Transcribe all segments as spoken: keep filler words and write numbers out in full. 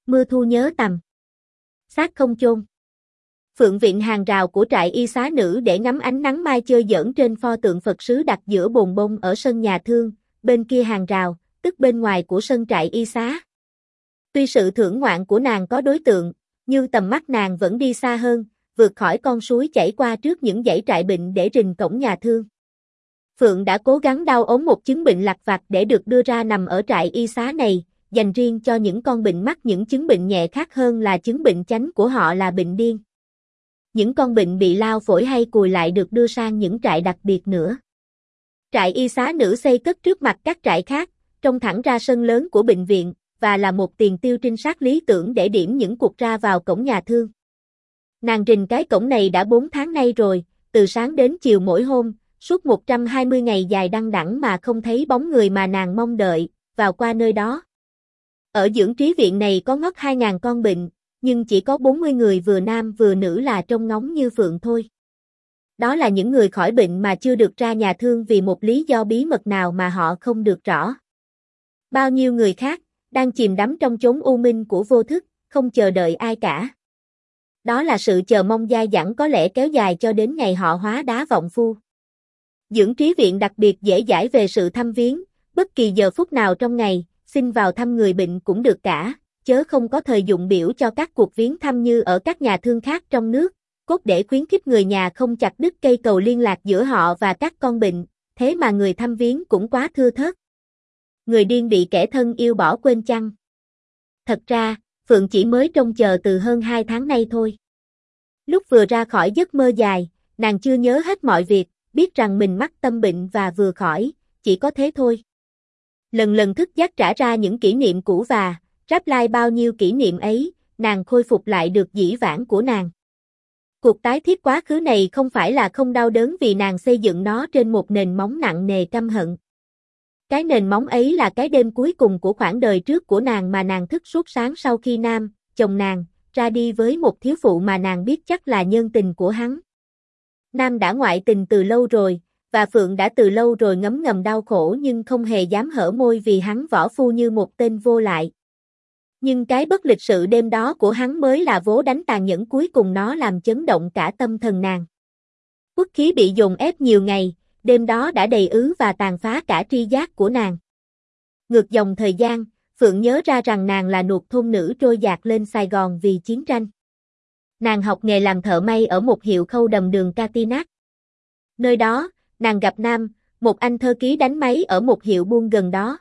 Mưa thu nhớ tầm. Xác không chôn. Phượng viện hàng rào của trại y xá nữ để ngắm ánh nắng mai chơi giỡn trên pho tượng Phật sứ đặt giữa bồn bông ở sân nhà thương, bên kia hàng rào, tức bên ngoài của sân trại y xá. Tuy sự thưởng ngoạn của nàng có đối tượng, nhưng tầm mắt nàng vẫn đi xa hơn, vượt khỏi con suối chảy qua trước những dãy trại bệnh để rình cổng nhà thương. Phượng đã cố gắng đau ốm một chứng bệnh lặt vặt để được đưa ra nằm ở trại y xá này, dành riêng cho những con bệnh mắc những chứng bệnh nhẹ khác hơn là chứng bệnh chánh của họ là bệnh điên. Những con bệnh bị lao phổi hay cùi lại được đưa sang những trại đặc biệt nữa. Trại y xá nữ xây cất trước mặt các trại khác, trông thẳng ra sân lớn của bệnh viện, và là một tiền tiêu trinh sát lý tưởng để điểm những cuộc ra vào cổng nhà thương. Nàng rình cái cổng này đã bốn tháng nay rồi, từ sáng đến chiều mỗi hôm, suốt một trăm hai mươi ngày dài đăng đẳng mà không thấy bóng người mà nàng mong đợi, vào qua nơi đó. Ở dưỡng trí viện này có ngót hai nghìn con bệnh, nhưng chỉ có bốn mươi người vừa nam vừa nữ là trông ngóng như Phượng thôi. Đó là những người khỏi bệnh mà chưa được ra nhà thương vì một lý do bí mật nào mà họ không được rõ. Bao nhiêu người khác, đang chìm đắm trong chốn u minh của vô thức, không chờ đợi ai cả. Đó là sự chờ mong dai dẳng có lẽ kéo dài cho đến ngày họ hóa đá vọng phu. Dưỡng trí viện đặc biệt dễ dãi về sự thăm viếng, bất kỳ giờ phút nào trong ngày, xin vào thăm người bệnh cũng được cả, chớ không có thời dụng biểu cho các cuộc viếng thăm như ở các nhà thương khác trong nước, cốt để khuyến khích người nhà không chặt đứt cây cầu liên lạc giữa họ và các con bệnh, thế mà người thăm viếng cũng quá thưa thớt. Người điên bị kẻ thân yêu bỏ quên chăng? Thật ra, Phượng chỉ mới trông chờ từ hơn hai tháng nay thôi. Lúc vừa ra khỏi giấc mơ dài, nàng chưa nhớ hết mọi việc, biết rằng mình mắc tâm bệnh và vừa khỏi, chỉ có thế thôi. Lần lần thức giấc trả ra những kỷ niệm cũ và, ráp lai bao nhiêu kỷ niệm ấy, nàng khôi phục lại được dĩ vãng của nàng. Cuộc tái thiết quá khứ này không phải là không đau đớn vì nàng xây dựng nó trên một nền móng nặng nề căm hận. Cái nền móng ấy là cái đêm cuối cùng của khoảng đời trước của nàng mà nàng thức suốt sáng sau khi Nam, chồng nàng, ra đi với một thiếu phụ mà nàng biết chắc là nhân tình của hắn. Nam đã ngoại tình từ lâu rồi, và Phượng đã từ lâu rồi ngấm ngầm đau khổ nhưng không hề dám hở môi vì hắn võ phu như một tên vô lại. Nhưng cái bất lịch sự đêm đó của hắn mới là vố đánh tàn nhẫn cuối cùng, nó làm chấn động cả tâm thần nàng. Uất khí bị dồn ép nhiều ngày, đêm đó đã đầy ứ và tàn phá cả tri giác của nàng. Ngược dòng thời gian, Phượng nhớ ra rằng nàng là nuột thôn nữ trôi dạt lên Sài Gòn vì chiến tranh. Nàng học nghề làm thợ may ở một hiệu khâu đầm đường Catinac. Nơi đó, nàng gặp Nam, một anh thơ ký đánh máy ở một hiệu buôn gần đó.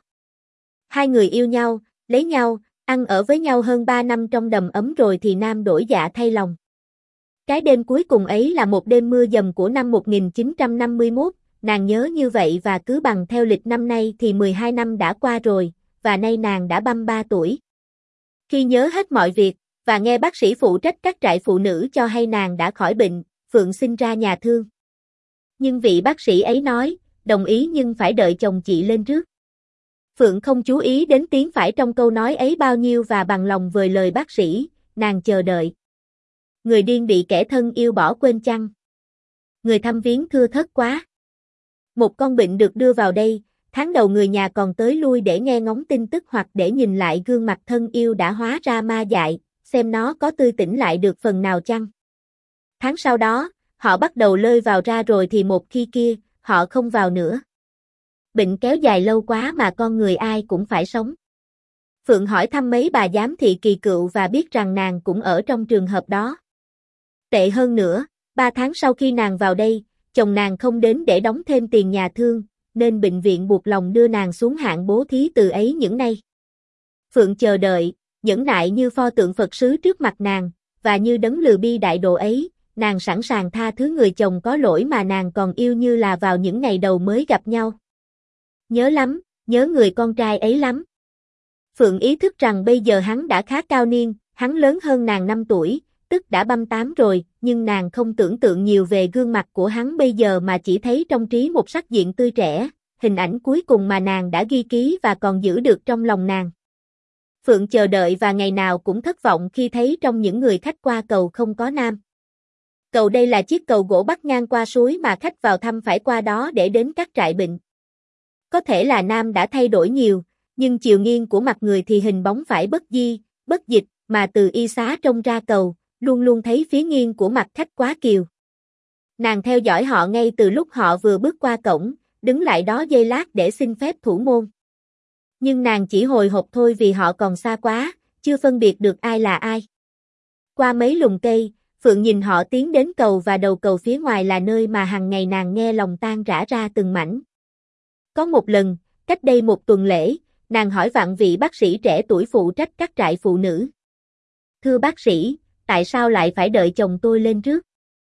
Hai người yêu nhau, lấy nhau, ăn ở với nhau hơn ba năm trong đầm ấm rồi thì Nam đổi dạ thay lòng. Cái đêm cuối cùng ấy là một đêm mưa dầm của năm một nghìn chín trăm năm mươi mốt, nàng nhớ như vậy và cứ bằng theo lịch năm nay thì mười hai năm đã qua rồi, và nay nàng đã ba mươi ba tuổi. Khi nhớ hết mọi việc, và nghe bác sĩ phụ trách các trại phụ nữ cho hay nàng đã khỏi bệnh, Phượng xin ra nhà thương. Nhưng vị bác sĩ ấy nói, đồng ý nhưng phải đợi chồng chị lên trước. Phượng không chú ý đến tiếng phải trong câu nói ấy bao nhiêu và bằng lòng vời lời bác sĩ, nàng chờ đợi. Người điên bị kẻ thân yêu bỏ quên chăng? Người thăm viếng thưa thớt quá. Một con bệnh được đưa vào đây, tháng đầu người nhà còn tới lui để nghe ngóng tin tức hoặc để nhìn lại gương mặt thân yêu đã hóa ra ma dại, xem nó có tươi tỉnh lại được phần nào chăng. Tháng sau đó, họ bắt đầu lơi vào ra rồi thì một khi kia, họ không vào nữa. Bệnh kéo dài lâu quá mà con người ai cũng phải sống. Phượng hỏi thăm mấy bà giám thị kỳ cựu và biết rằng nàng cũng ở trong trường hợp đó. Tệ hơn nữa, ba tháng sau khi nàng vào đây, chồng nàng không đến để đóng thêm tiền nhà thương, nên bệnh viện buộc lòng đưa nàng xuống hạng bố thí từ ấy những nay. Phượng chờ đợi, nhẫn nại như pho tượng Phật sứ trước mặt nàng, và như đấng lừ bi đại độ ấy, nàng sẵn sàng tha thứ người chồng có lỗi mà nàng còn yêu như là vào những ngày đầu mới gặp nhau. Nhớ lắm, nhớ người con trai ấy lắm. Phượng ý thức rằng bây giờ hắn đã khá cao niên, hắn lớn hơn nàng năm tuổi, tức đã ba mươi tám rồi, nhưng nàng không tưởng tượng nhiều về gương mặt của hắn bây giờ mà chỉ thấy trong trí một sắc diện tươi trẻ, hình ảnh cuối cùng mà nàng đã ghi ký và còn giữ được trong lòng nàng. Phượng chờ đợi và ngày nào cũng thất vọng khi thấy trong những người khách qua cầu không có Nam. Cầu đây là chiếc cầu gỗ bắc ngang qua suối mà khách vào thăm phải qua đó để đến các trại bệnh. Có thể là Nam đã thay đổi nhiều, nhưng chiều nghiêng của mặt người thì hình bóng phải bất di, bất dịch, mà từ y xá trông ra cầu, luôn luôn thấy phía nghiêng của mặt khách quá kiều. Nàng theo dõi họ ngay từ lúc họ vừa bước qua cổng, đứng lại đó giây lát để xin phép thủ môn. Nhưng nàng chỉ hồi hộp thôi vì họ còn xa quá, chưa phân biệt được ai là ai. Qua mấy lùm cây, Phượng nhìn họ tiến đến cầu và đầu cầu phía ngoài là nơi mà hằng ngày nàng nghe lòng tan rã ra từng mảnh. Có một lần, cách đây một tuần lễ, nàng hỏi vạn vị bác sĩ trẻ tuổi phụ trách các trại phụ nữ. Thưa bác sĩ, tại sao lại phải đợi chồng tôi lên trước?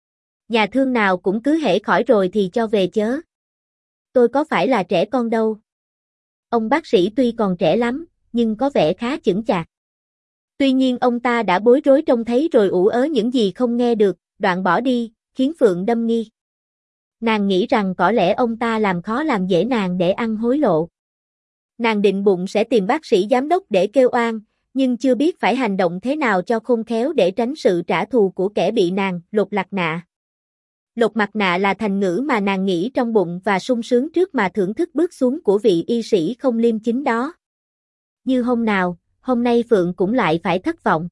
Nhà thương nào cũng cứ hễ khỏi rồi thì cho về chớ. Tôi có phải là trẻ con đâu. Ông bác sĩ tuy còn trẻ lắm, nhưng có vẻ khá chững chạc. Tuy nhiên ông ta đã bối rối trông thấy rồi ủ ớ những gì không nghe được, đoạn bỏ đi, khiến Phượng đâm nghi. Nàng nghĩ rằng có lẽ ông ta làm khó làm dễ nàng để ăn hối lộ. Nàng định bụng sẽ tìm bác sĩ giám đốc để kêu oan, nhưng chưa biết phải hành động thế nào cho khôn khéo để tránh sự trả thù của kẻ bị nàng lột mặt nạ. Lột mặt nạ là thành ngữ mà nàng nghĩ trong bụng và sung sướng trước mà thưởng thức bước xuống của vị y sĩ không liêm chính đó. Như hôm nào, hôm nay Phượng cũng lại phải thất vọng.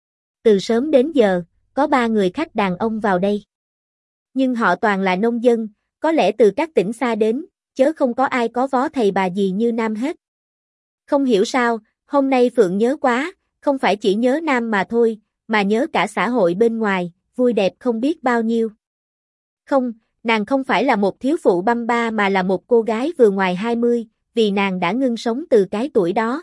Từ sớm đến giờ, có ba người khách đàn ông vào đây. Nhưng họ toàn là nông dân, có lẽ từ các tỉnh xa đến, chớ không có ai có vó thầy bà gì như Nam hết. Không hiểu sao, hôm nay Phượng nhớ quá, không phải chỉ nhớ Nam mà thôi, mà nhớ cả xã hội bên ngoài, vui đẹp không biết bao nhiêu. Không, nàng không phải là một thiếu phụ băm ba mà là một cô gái vừa ngoài hai mươi, vì nàng đã ngưng sống từ cái tuổi đó.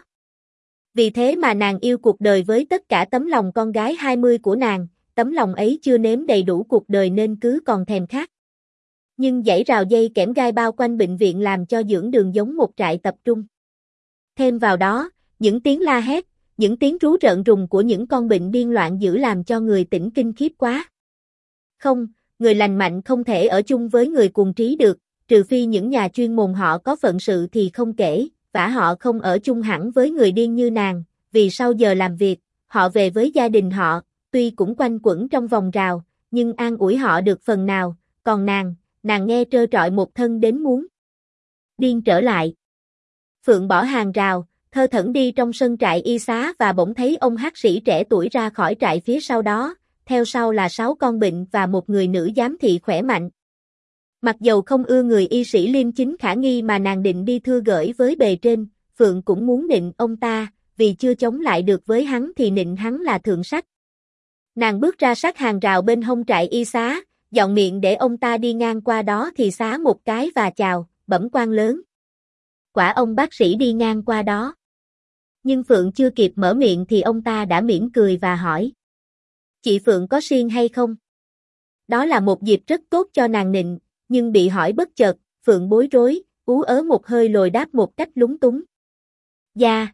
Vì thế mà nàng yêu cuộc đời với tất cả tấm lòng con gái hai mươi của nàng, tấm lòng ấy chưa nếm đầy đủ cuộc đời nên cứ còn thèm khát. Nhưng dãy rào dây kẽm gai bao quanh bệnh viện làm cho dưỡng đường giống một trại tập trung. Thêm vào đó, những tiếng la hét, những tiếng rú rợn rùng của những con bệnh điên loạn dữ làm cho người tỉnh kinh khiếp quá. Không, người lành mạnh không thể ở chung với người cuồng trí được, trừ phi những nhà chuyên môn họ có phận sự thì không kể, vả họ không ở chung hẳn với người điên như nàng, vì sau giờ làm việc, họ về với gia đình họ, tuy cũng quanh quẩn trong vòng rào, nhưng an ủi họ được phần nào, còn nàng, nàng nghe trơ trọi một thân đến muốn điên trở lại. Phượng bỏ hàng rào, thơ thẩn đi trong sân trại y xá và bỗng thấy ông hát sĩ trẻ tuổi ra khỏi trại phía sau đó, theo sau là sáu con bệnh và một người nữ giám thị khỏe mạnh. Mặc dầu không ưa người y sĩ liêm chính khả nghi mà nàng định đi thưa gởi với bề trên, Phượng cũng muốn nịnh ông ta, vì chưa chống lại được với hắn thì nịnh hắn là thượng sách. Nàng bước ra sát hàng rào bên hông trại y xá, dọn miệng để ông ta đi ngang qua đó thì xá một cái và chào, bẩm quan lớn. Quả ông bác sĩ đi ngang qua đó. Nhưng Phượng chưa kịp mở miệng thì ông ta đã mỉm cười và hỏi. Chị Phượng có siêng hay không? Đó là một dịp rất tốt cho nàng nịnh, nhưng bị hỏi bất chợt, Phượng bối rối, ú ớ một hơi lồi đáp một cách lúng túng. Dạ.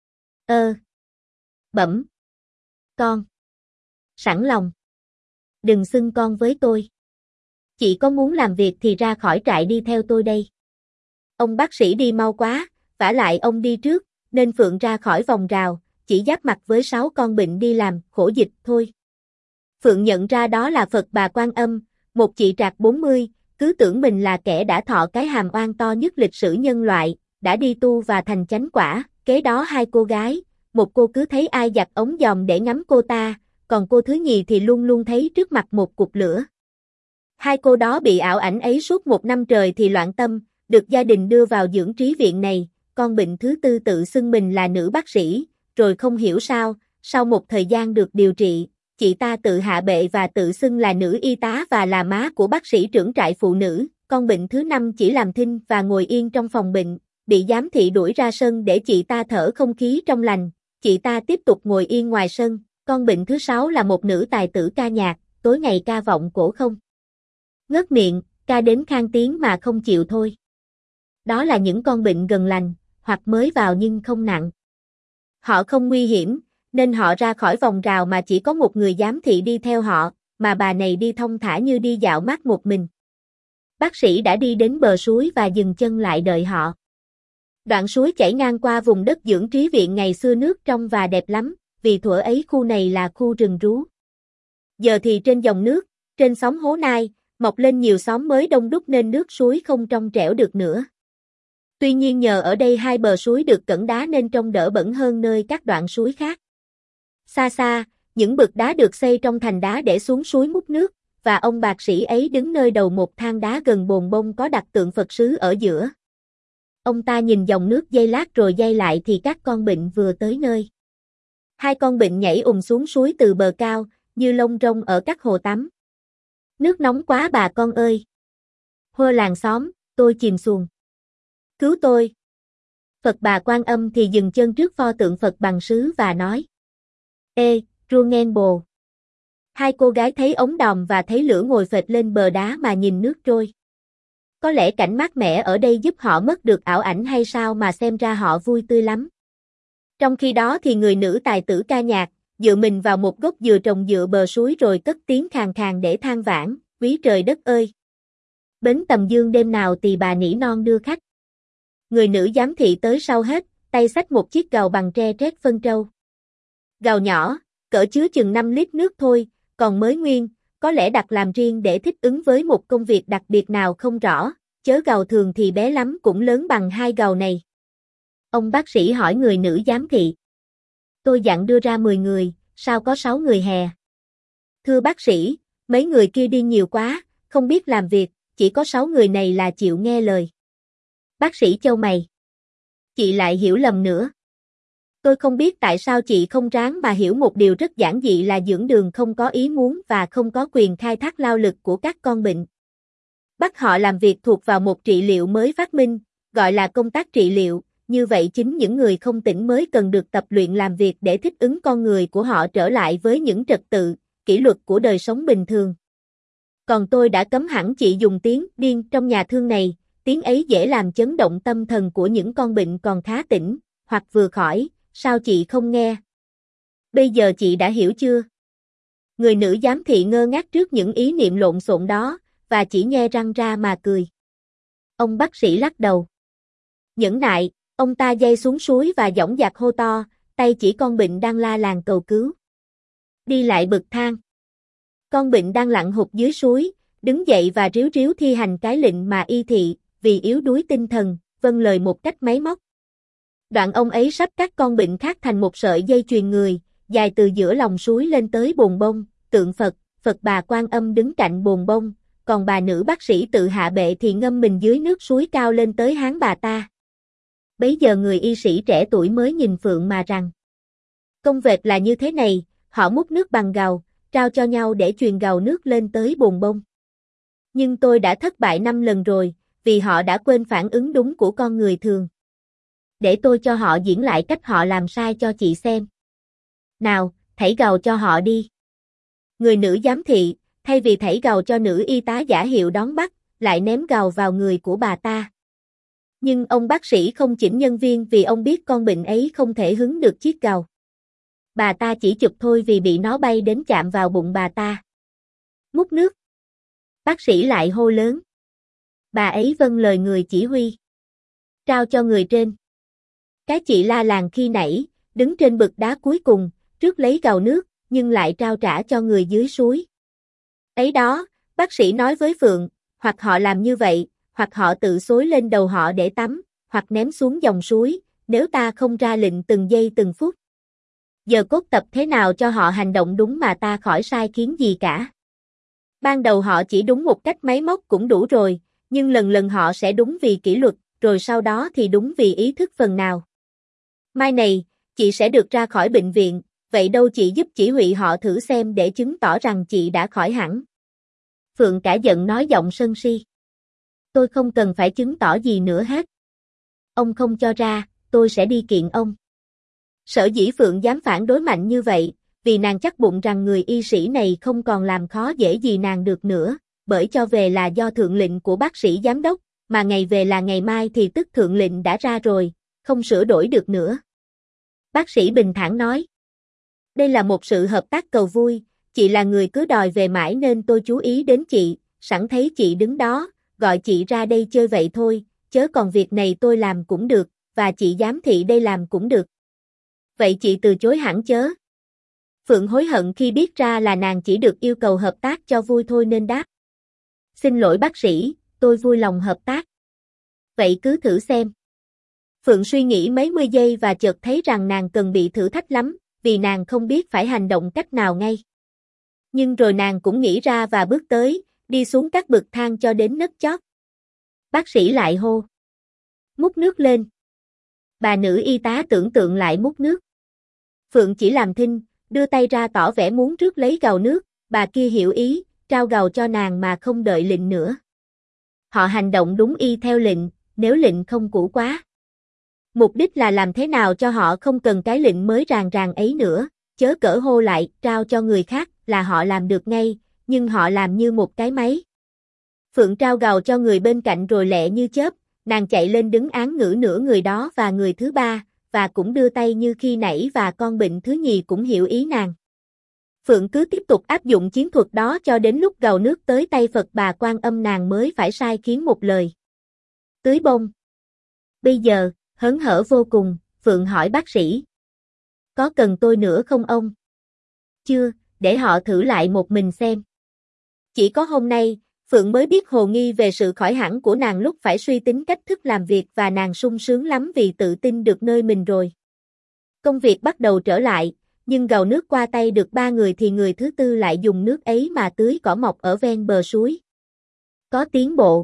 Ơ. Bẩm. Con. Sẵn lòng. Đừng xưng con với tôi. Chị có muốn làm việc thì ra khỏi trại đi theo tôi đây. Ông bác sĩ đi mau quá, vả lại ông đi trước, nên Phượng ra khỏi vòng rào, chỉ giáp mặt với sáu con bệnh đi làm, khổ dịch thôi. Phượng nhận ra đó là Phật Bà Quan Âm, một chị trạc bốn mươi, cứ tưởng mình là kẻ đã thọ cái hàm oan to nhất lịch sử nhân loại, đã đi tu và thành chánh quả, kế đó hai cô gái, một cô cứ thấy ai giặt ống dòm để ngắm cô ta, còn cô thứ nhì thì luôn luôn thấy trước mặt một cục lửa. Hai cô đó bị ảo ảnh ấy suốt một năm trời thì loạn tâm, được gia đình đưa vào dưỡng trí viện này, con bệnh thứ tư tự xưng mình là nữ bác sĩ, rồi không hiểu sao, sau một thời gian được điều trị, chị ta tự hạ bệ và tự xưng là nữ y tá và là má của bác sĩ trưởng trại phụ nữ, con bệnh thứ năm chỉ làm thinh và ngồi yên trong phòng bệnh, bị giám thị đuổi ra sân để chị ta thở không khí trong lành, chị ta tiếp tục ngồi yên ngoài sân, con bệnh thứ sáu là một nữ tài tử ca nhạc, tối ngày ca vọng cổ không ngớt miệng, ca đến khang tiếng mà không chịu thôi. Đó là những con bệnh gần lành, hoặc mới vào nhưng không nặng. Họ không nguy hiểm, nên họ ra khỏi vòng rào mà chỉ có một người giám thị đi theo họ, mà bà này đi thong thả như đi dạo mát một mình. Bác sĩ đã đi đến bờ suối và dừng chân lại đợi họ. Đoạn suối chảy ngang qua vùng đất dưỡng trí viện ngày xưa nước trong và đẹp lắm, vì thuở ấy khu này là khu rừng rú. Giờ thì trên dòng nước, trên xóm hố nai, mọc lên nhiều xóm mới đông đúc nên nước suối không trong trẻo được nữa. Tuy nhiên nhờ ở đây hai bờ suối được cẩn đá nên trông đỡ bẩn hơn nơi các đoạn suối khác. Xa xa, những bực đá được xây trong thành đá để xuống suối múc nước, và ông bác sĩ ấy đứng nơi đầu một thang đá gần bồn bông có đặt tượng Phật sứ ở giữa. Ông ta nhìn dòng nước giây lát rồi giây lại thì các con bệnh vừa tới nơi. Hai con bệnh nhảy ùm xuống suối từ bờ cao, như lông rông ở các hồ tắm. Nước nóng quá bà con ơi! Hơ làng xóm, tôi chìm xuồng. Cứu tôi! Phật Bà Quan Âm thì dừng chân trước pho tượng Phật bằng sứ và nói: Ê, rua nghen bồ! Hai cô gái thấy ống đòm và thấy lửa ngồi phệt lên bờ đá mà nhìn nước trôi. Có lẽ cảnh mát mẻ ở đây giúp họ mất được ảo ảnh hay sao mà xem ra họ vui tươi lắm. Trong khi đó thì người nữ tài tử ca nhạc, dựa mình vào một gốc dừa trồng dựa bờ suối rồi cất tiếng khàn khàn để than vãn: Quý trời đất ơi! Bến Tầm Dương đêm nào tỳ bà nỉ non đưa khách. Người nữ giám thị tới sau hết, tay xách một chiếc gầu bằng tre trét phân trâu. Gầu nhỏ, cỡ chứa chừng năm lít nước thôi, còn mới nguyên, có lẽ đặt làm riêng để thích ứng với một công việc đặc biệt nào không rõ, chớ gầu thường thì bé lắm cũng lớn bằng hai gầu này. Ông bác sĩ hỏi người nữ giám thị. Tôi dặn đưa ra mười người, sao có sáu người hè? Thưa bác sĩ, mấy người kia đi nhiều quá, không biết làm việc, chỉ có sáu người này là chịu nghe lời. Bác sĩ chau mày. Chị lại hiểu lầm nữa. Tôi không biết tại sao chị không ráng mà hiểu một điều rất giản dị là dưỡng đường không có ý muốn và không có quyền khai thác lao lực của các con bệnh. Bắt họ làm việc thuộc vào một trị liệu mới phát minh, gọi là công tác trị liệu, như vậy chính những người không tỉnh mới cần được tập luyện làm việc để thích ứng con người của họ trở lại với những trật tự, kỷ luật của đời sống bình thường. Còn tôi đã cấm hẳn chị dùng tiếng điên trong nhà thương này, tiếng ấy dễ làm chấn động tâm thần của những con bệnh còn khá tỉnh, hoặc vừa khỏi, sao chị không nghe? Bây giờ chị đã hiểu chưa? Người nữ giám thị ngơ ngác trước những ý niệm lộn xộn đó, và chỉ nhe răng ra mà cười. Ông bác sĩ lắc đầu. Nhẫn nại, ông ta giây xuống suối và dõng dạc hô to, tay chỉ con bệnh đang la làng cầu cứu. Đi lại bậc thang. Con bệnh đang lặn hụt dưới suối, đứng dậy và ríu ríu thi hành cái lệnh mà y thị, vì yếu đuối tinh thần, vâng lời một cách máy móc. Đoạn ông ấy sắp các con bệnh khác thành một sợi dây chuyền người, dài từ giữa lòng suối lên tới bồn bông, tượng Phật, Phật Bà Quan Âm đứng cạnh bồn bông, còn bà nữ bác sĩ tự hạ bệ thì ngâm mình dưới nước suối cao lên tới háng bà ta. Bấy giờ người y sĩ trẻ tuổi mới nhìn Phượng mà rằng: Công việc là như thế này, họ múc nước bằng gầu, trao cho nhau để truyền gầu nước lên tới bồn bông. Nhưng tôi đã thất bại năm lần rồi, vì họ đã quên phản ứng đúng của con người thường. Để tôi cho họ diễn lại cách họ làm sai cho chị xem. Nào, thảy gầu cho họ đi. Người nữ giám thị, thay vì thảy gầu cho nữ y tá giả hiệu đón bắt, lại ném gầu vào người của bà ta. Nhưng ông bác sĩ không chỉnh nhân viên vì ông biết con bệnh ấy không thể hứng được chiếc gầu. Bà ta chỉ chụp thôi vì bị nó bay đến chạm vào bụng bà ta. Múc nước. Bác sĩ lại hô lớn. Bà ấy vâng lời người chỉ huy. Trao cho người trên. Cái chị la làng khi nãy, đứng trên bậc đá cuối cùng, trước lấy gầu nước, nhưng lại trao trả cho người dưới suối. Ấy đó, bác sĩ nói với Phượng, hoặc họ làm như vậy, hoặc họ tự xối lên đầu họ để tắm, hoặc ném xuống dòng suối, nếu ta không ra lệnh từng giây từng phút. Giờ cốt tập thế nào cho họ hành động đúng mà ta khỏi sai khiến gì cả. Ban đầu họ chỉ đúng một cách máy móc cũng đủ rồi, nhưng lần lần họ sẽ đúng vì kỷ luật, rồi sau đó thì đúng vì ý thức phần nào. Mai này, chị sẽ được ra khỏi bệnh viện, vậy đâu chị giúp chỉ huy họ thử xem để chứng tỏ rằng chị đã khỏi hẳn. Phượng cả giận nói giọng sân si. Tôi không cần phải chứng tỏ gì nữa hết. Ông không cho ra, tôi sẽ đi kiện ông. Sở dĩ Phượng dám phản đối mạnh như vậy, vì nàng chắc bụng rằng người y sĩ này không còn làm khó dễ gì nàng được nữa, bởi cho về là do thượng lệnh của bác sĩ giám đốc, mà ngày về là ngày mai thì tức thượng lệnh đã ra rồi, không sửa đổi được nữa. Bác sĩ bình thản nói. Đây là một sự hợp tác cầu vui, chị là người cứ đòi về mãi nên tôi chú ý đến chị, sẵn thấy chị đứng đó, gọi chị ra đây chơi vậy thôi, chớ còn việc này tôi làm cũng được, và chị giám thị đây làm cũng được. Vậy chị từ chối hẳn chớ. Phượng hối hận khi biết ra là nàng chỉ được yêu cầu hợp tác cho vui thôi nên đáp. Xin lỗi bác sĩ, tôi vui lòng hợp tác. Vậy cứ thử xem. Phượng suy nghĩ mấy mươi giây và chợt thấy rằng nàng cần bị thử thách lắm, vì nàng không biết phải hành động cách nào ngay. Nhưng rồi nàng cũng nghĩ ra và bước tới, đi xuống các bậc thang cho đến nấc chót. Bác sĩ lại hô. Múc nước lên. Bà nữ y tá tưởng tượng lại múc nước. Phượng chỉ làm thinh, đưa tay ra tỏ vẻ muốn rước lấy gầu nước, bà kia hiểu ý, trao gầu cho nàng mà không đợi lệnh nữa. Họ hành động đúng y theo lệnh, nếu lệnh không cũ quá. Mục đích là làm thế nào cho họ không cần cái lệnh mới ràng ràng ấy nữa, chớ cỡ hô lại, trao cho người khác, là họ làm được ngay, nhưng họ làm như một cái máy. Phượng trao gầu cho người bên cạnh rồi lẹ như chớp, nàng chạy lên đứng án ngữ nửa người đó và người thứ ba, và cũng đưa tay như khi nãy và con bệnh thứ nhì cũng hiểu ý nàng. Phượng cứ tiếp tục áp dụng chiến thuật đó cho đến lúc gầu nước tới tay Phật Bà Quan Âm nàng mới phải sai khiến một lời. Tưới bông. Bây giờ, hớn hở vô cùng, Phượng hỏi bác sĩ. Có cần tôi nữa không ông? Chưa, để họ thử lại một mình xem. Chỉ có hôm nay, Phượng mới biết hồ nghi về sự khỏi hẳn của nàng lúc phải suy tính cách thức làm việc và nàng sung sướng lắm vì tự tin được nơi mình rồi. Công việc bắt đầu trở lại, nhưng gầu nước qua tay được ba người thì người thứ tư lại dùng nước ấy mà tưới cỏ mọc ở ven bờ suối. Có tiến bộ.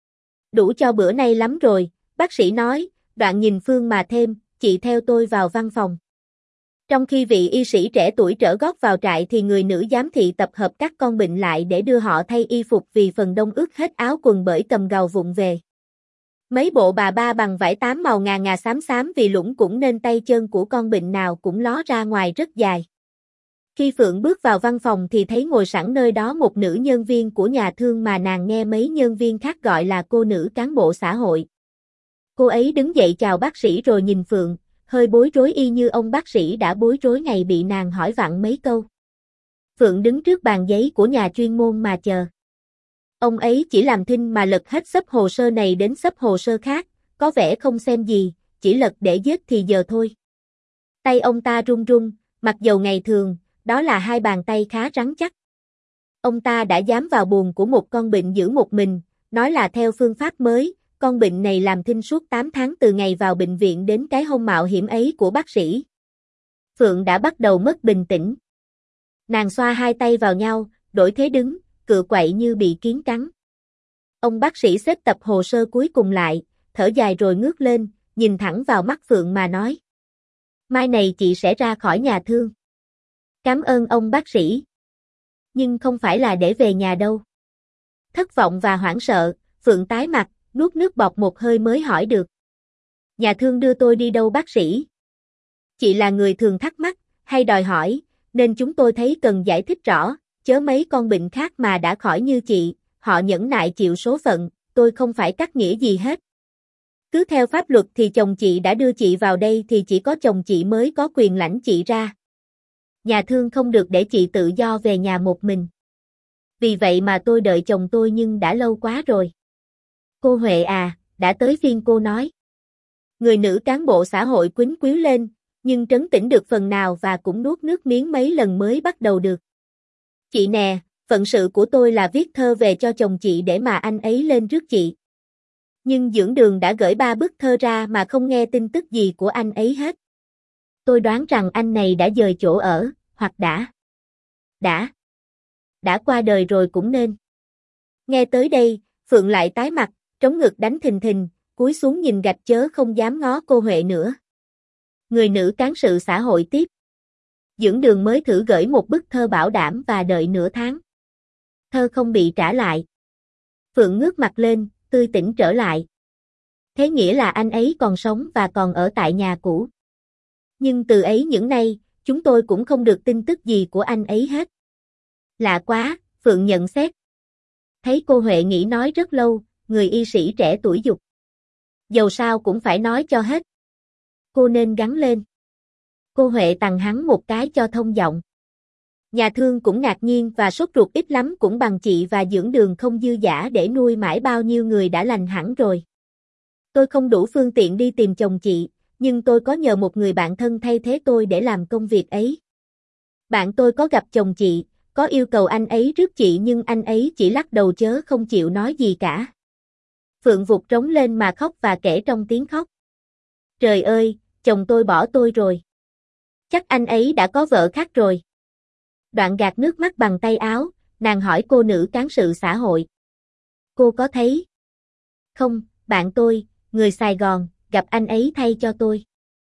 Đủ cho bữa nay lắm rồi, bác sĩ nói, đoạn nhìn Phương mà thêm, chị theo tôi vào văn phòng. Trong khi vị y sĩ trẻ tuổi trở gót vào trại thì người nữ giám thị tập hợp các con bệnh lại để đưa họ thay y phục vì phần đông ướt hết áo quần bởi cầm gầu vụng về. Mấy bộ bà ba bằng vải tám màu ngà ngà xám xám vì lũng cũng nên tay chân của con bệnh nào cũng ló ra ngoài rất dài. Khi Phượng bước vào văn phòng thì thấy ngồi sẵn nơi đó một nữ nhân viên của nhà thương mà nàng nghe mấy nhân viên khác gọi là cô nữ cán bộ xã hội. Cô ấy đứng dậy chào bác sĩ rồi nhìn Phượng, hơi bối rối y như ông bác sĩ đã bối rối ngày bị nàng hỏi vặn mấy câu. Phượng đứng trước bàn giấy của nhà chuyên môn mà chờ. Ông ấy chỉ làm thinh mà lật hết xấp hồ sơ này đến xấp hồ sơ khác, có vẻ không xem gì, chỉ lật để giết thì giờ thôi. Tay ông ta run run, mặc dầu ngày thường, đó là hai bàn tay khá rắn chắc. Ông ta đã dám vào buồng của một con bệnh giữ một mình, nói là theo phương pháp mới, con bệnh này làm thinh suốt tám tháng từ ngày vào bệnh viện đến cái hôm mạo hiểm ấy của bác sĩ. Phượng đã bắt đầu mất bình tĩnh. Nàng xoa hai tay vào nhau, đổi thế đứng, cựa quậy như bị kiến cắn. Ông bác sĩ xếp tập hồ sơ cuối cùng lại, thở dài rồi ngước lên, nhìn thẳng vào mắt Phượng mà nói. Mai này chị sẽ ra khỏi nhà thương. Cảm ơn ông bác sĩ. Nhưng không phải là để về nhà đâu. Thất vọng và hoảng sợ, Phượng tái mặt, nuốt nước bọt một hơi mới hỏi được. Nhà thương đưa tôi đi đâu bác sĩ? Chị là người thường thắc mắc, hay đòi hỏi, nên chúng tôi thấy cần giải thích rõ, chớ mấy con bệnh khác mà đã khỏi như chị, họ nhẫn nại chịu số phận, tôi không phải cắt nghĩa gì hết. Cứ theo pháp luật thì chồng chị đã đưa chị vào đây thì chỉ có chồng chị mới có quyền lãnh chị ra. Nhà thương không được để chị tự do về nhà một mình. Vì vậy mà tôi đợi chồng tôi nhưng đã lâu quá rồi. Cô Huệ à, đã tới phiên cô nói. Người nữ cán bộ xã hội quýnh quýu lên, nhưng trấn tĩnh được phần nào và cũng nuốt nước miếng mấy lần mới bắt đầu được. Chị nè, phận sự của tôi là viết thơ về cho chồng chị để mà anh ấy lên rước chị. Nhưng dưỡng đường đã gửi ba bức thơ ra mà không nghe tin tức gì của anh ấy hết. Tôi đoán rằng anh này đã dời chỗ ở, hoặc đã. Đã. Đã qua đời rồi cũng nên. Nghe tới đây, Phượng lại tái mặt, trống ngực đánh thình thình, cúi xuống nhìn gạch chớ không dám ngó cô Huệ nữa. Người nữ cán sự xã hội tiếp. Dưỡng đường mới thử gửi một bức thơ bảo đảm và đợi nửa tháng. Thơ không bị trả lại. Phượng ngước mặt lên, tươi tỉnh trở lại. Thế nghĩa là anh ấy còn sống và còn ở tại nhà cũ. Nhưng từ ấy những nay, chúng tôi cũng không được tin tức gì của anh ấy hết. Lạ quá, Phượng nhận xét. Thấy cô Huệ nghĩ nói rất lâu, người y sĩ trẻ tuổi dục. Dầu sao cũng phải nói cho hết. Cô nên gắn lên. Cô Huệ tằng hắn một cái cho thông giọng. Nhà thương cũng ngạc nhiên và sốt ruột ít lắm cũng bằng chị và dưỡng đường không dư dả để nuôi mãi bao nhiêu người đã lành hẳn rồi. Tôi không đủ phương tiện đi tìm chồng chị, nhưng tôi có nhờ một người bạn thân thay thế tôi để làm công việc ấy. Bạn tôi có gặp chồng chị, có yêu cầu anh ấy rước chị nhưng anh ấy chỉ lắc đầu chớ không chịu nói gì cả. Phượng vụt trống lên mà khóc và kể trong tiếng khóc. Trời ơi, chồng tôi bỏ tôi rồi. Chắc anh ấy đã có vợ khác rồi. Đoạn gạt nước mắt bằng tay áo, nàng hỏi cô nữ cán sự xã hội. Cô có thấy? Không, bạn tôi, người Sài Gòn, gặp anh ấy thay cho tôi.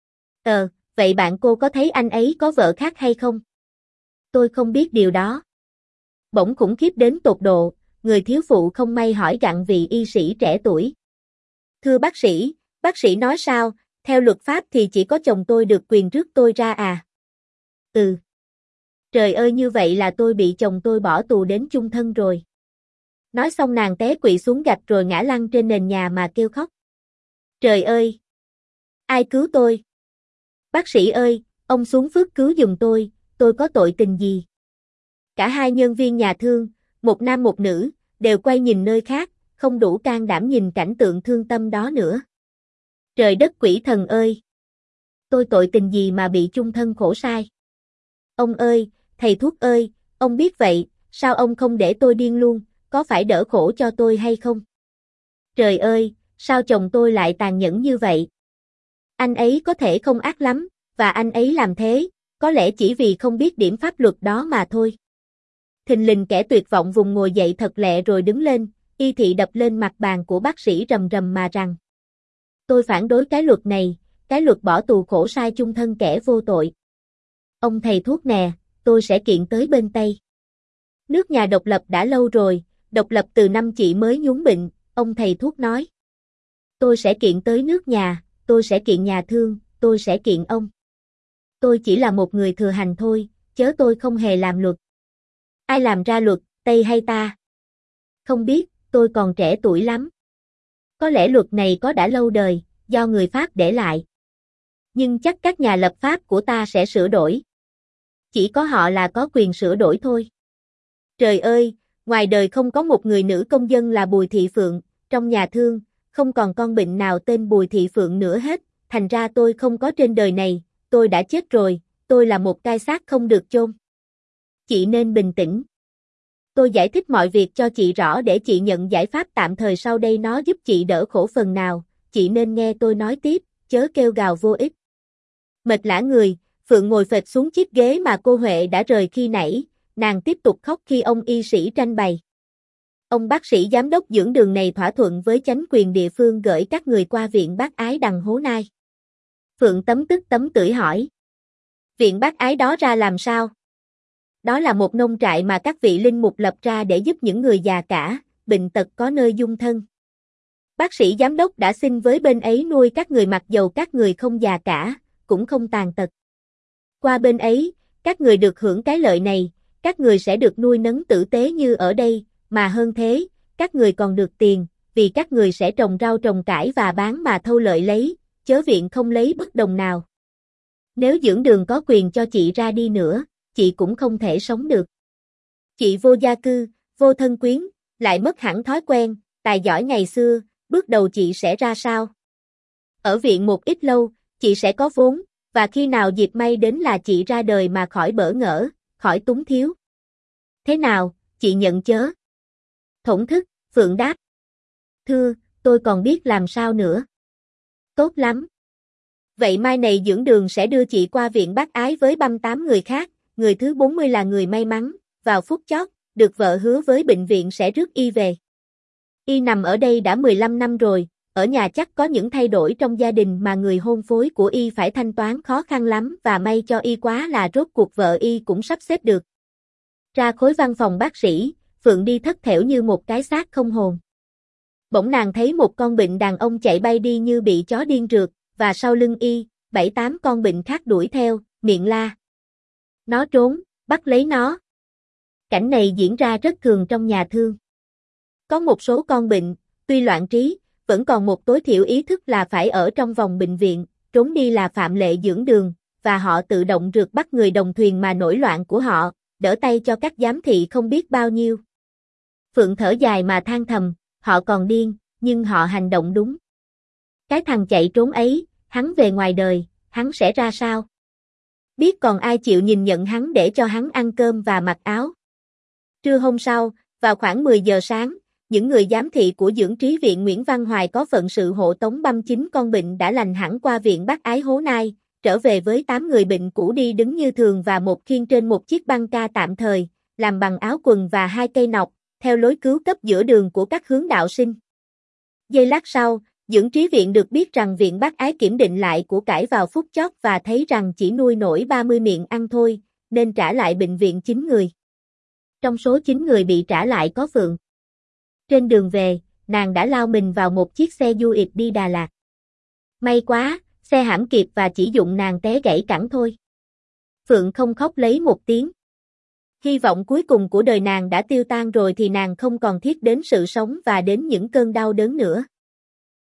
Ờ, vậy bạn cô có thấy anh ấy có vợ khác hay không? Tôi không biết điều đó. Bỗng khủng khiếp đến tột độ, người thiếu phụ không may hỏi gặng vị y sĩ trẻ tuổi. Thưa bác sĩ, bác sĩ nói sao, theo luật pháp thì chỉ có chồng tôi được quyền rước tôi ra à? Ừ. Trời ơi, như vậy là tôi bị chồng tôi bỏ tù đến chung thân rồi. Nói xong nàng té quỵ xuống gạch rồi ngã lăn trên nền nhà mà kêu khóc. Trời ơi! Ai cứu tôi? Bác sĩ ơi, ông xuống phước cứu giùm tôi, tôi có tội tình gì? Cả hai nhân viên nhà thương, một nam một nữ, đều quay nhìn nơi khác, không đủ can đảm nhìn cảnh tượng thương tâm đó nữa. Trời đất quỷ thần ơi! Tôi tội tình gì mà bị chung thân khổ sai? Ông ơi, thầy thuốc ơi, ông biết vậy, sao ông không để tôi điên luôn, có phải đỡ khổ cho tôi hay không? Trời ơi, sao chồng tôi lại tàn nhẫn như vậy? Anh ấy có thể không ác lắm, và anh ấy làm thế, có lẽ chỉ vì không biết điểm pháp luật đó mà thôi. Thình lình kẻ tuyệt vọng vùng ngồi dậy thật lẹ rồi đứng lên, y thị đập lên mặt bàn của bác sĩ rầm rầm mà rằng. Tôi phản đối cái luật này, cái luật bỏ tù khổ sai chung thân kẻ vô tội. Ông thầy thuốc nè, tôi sẽ kiện tới bên Tây. Nước nhà độc lập đã lâu rồi, độc lập từ năm chị mới nhúng bệnh, ông thầy thuốc nói. Tôi sẽ kiện tới nước nhà, tôi sẽ kiện nhà thương, tôi sẽ kiện ông. Tôi chỉ là một người thừa hành thôi, chớ tôi không hề làm luật. Ai làm ra luật, Tây hay ta? Không biết, tôi còn trẻ tuổi lắm. Có lẽ luật này có đã lâu đời, do người Pháp để lại. Nhưng chắc các nhà lập pháp của ta sẽ sửa đổi. Chỉ có họ là có quyền sửa đổi thôi. Trời ơi, ngoài đời không có một người nữ công dân là Bùi Thị Phượng, trong nhà thương, không còn con bệnh nào tên Bùi Thị Phượng nữa hết, thành ra tôi không có trên đời này, tôi đã chết rồi, tôi là một cái xác không được chôn. Chị nên bình tĩnh. Tôi giải thích mọi việc cho chị rõ để chị nhận giải pháp tạm thời sau đây, nó giúp chị đỡ khổ phần nào, chị nên nghe tôi nói tiếp, chớ kêu gào vô ích. Mệt lả người, Phượng ngồi phệt xuống chiếc ghế mà cô Huệ đã rời khi nãy, nàng tiếp tục khóc khi ông y sĩ tranh bày. Ông bác sĩ giám đốc dưỡng đường này thỏa thuận với chánh quyền địa phương gửi các người qua viện Bác Ái đằng Hố Nai. Phượng tấm tức tấm tưởi hỏi. Viện Bác Ái đó ra làm sao? Đó là một nông trại mà các vị linh mục lập ra để giúp những người già cả, bệnh tật có nơi dung thân. Bác sĩ giám đốc đã xin với bên ấy nuôi các người mặc dầu các người không già cả, cũng không tàn tật. Qua bên ấy, các người được hưởng cái lợi này, các người sẽ được nuôi nấng tử tế như ở đây, mà hơn thế, các người còn được tiền, vì các người sẽ trồng rau trồng cải và bán mà thâu lợi lấy, chớ viện không lấy bất đồng nào. Nếu dưỡng đường có quyền cho chị ra đi nữa, chị cũng không thể sống được. Chị vô gia cư, vô thân quyến, lại mất hẳn thói quen, tài giỏi ngày xưa, bước đầu chị sẽ ra sao? Ở viện một ít lâu, chị sẽ có vốn, và khi nào dịp may đến là chị ra đời mà khỏi bỡ ngỡ, khỏi túng thiếu. Thế nào, chị nhận chớ? Thổn thức, Phượng đáp. Thưa, tôi còn biết làm sao nữa. Tốt lắm. Vậy mai này dưỡng đường sẽ đưa chị qua viện Bác Ái với băm tám người khác, người thứ bốn mươi là người may mắn, vào phút chót, được vợ hứa với bệnh viện sẽ rước y về. Y nằm ở đây đã mười lăm năm rồi, ở nhà chắc có những thay đổi trong gia đình mà người hôn phối của y phải thanh toán khó khăn lắm, và may cho y quá là rốt cuộc vợ y cũng sắp xếp được. Ra khối văn phòng bác sĩ, Phượng đi thất thểu như một cái xác không hồn. Bỗng nàng thấy một con bệnh đàn ông chạy bay đi như bị chó điên rượt, và sau lưng y, bảy tám con bệnh khác đuổi theo, miệng la. Nó trốn, bắt lấy nó. Cảnh này diễn ra rất thường trong nhà thương. Có một số con bệnh, tuy loạn trí, vẫn còn một tối thiểu ý thức là phải ở trong vòng bệnh viện, trốn đi là phạm lệ dưỡng đường, và họ tự động rượt bắt người đồng thuyền mà nổi loạn của họ, đỡ tay cho các giám thị không biết bao nhiêu. Phượng thở dài mà than thầm, họ còn điên, nhưng họ hành động đúng. Cái thằng chạy trốn ấy, hắn về ngoài đời, hắn sẽ ra sao? Biết còn ai chịu nhìn nhận hắn để cho hắn ăn cơm và mặc áo. Trưa hôm sau, vào khoảng mười giờ sáng, những người giám thị của dưỡng trí viện Nguyễn Văn Hoài có phận sự hộ tống băm chín con bệnh đã lành hẳn qua viện Bác Ái Hố Nai, trở về với tám người bệnh cũ đi đứng như thường và một khiên trên một chiếc băng ca tạm thời, làm bằng áo quần và hai cây nọc, theo lối cứu cấp giữa đường của các hướng đạo sinh. Giây lát sau, Dưỡng Trí Viện được biết rằng Viện Bác Ái kiểm định lại của cải vào phút chót và thấy rằng chỉ nuôi nổi ba mươi miệng ăn thôi, nên trả lại bệnh viện chín người. Trong số chín người bị trả lại có Phượng. Trên đường về, nàng đã lao mình vào một chiếc xe du lịch đi Đà Lạt. May quá, xe hãm kịp và chỉ dụng nàng té gãy cẳng thôi. Phượng không khóc lấy một tiếng. Hy vọng cuối cùng của đời nàng đã tiêu tan rồi thì nàng không còn thiết đến sự sống và đến những cơn đau đớn nữa.